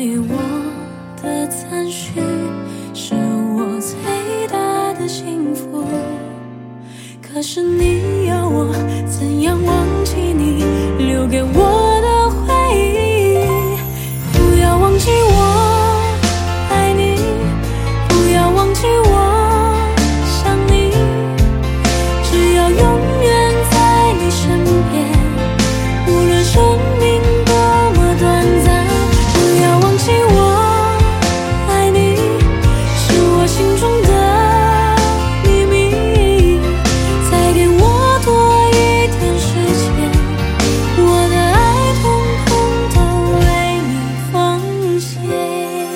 对我的赞许是我最大的幸福，可是你要我怎样忘记你留给我的回忆？不要忘记我爱你，不要忘记我想你，只要永远在你身边，无论生命多么短暂。不要忘记我爱你，是我心中的秘密，再给我多一点时间，我的爱统统都为你奉献。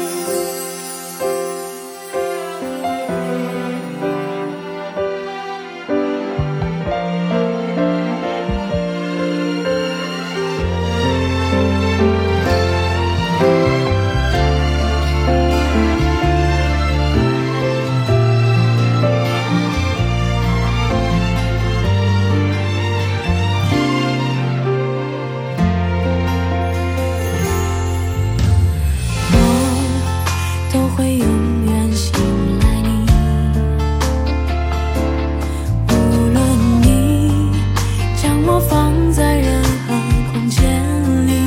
都会永远信赖你，无论你将我放在任何空间里，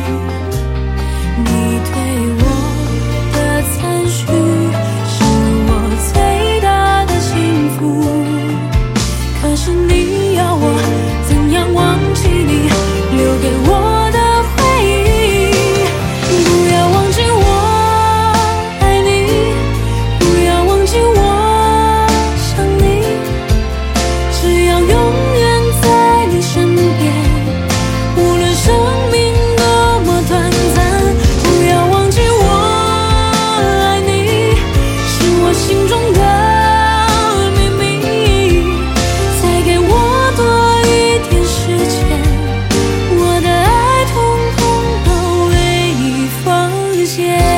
你对我的赞许是我最大的幸福，可是你要我怎样忘记你留给我的回忆？不要忘记我谢。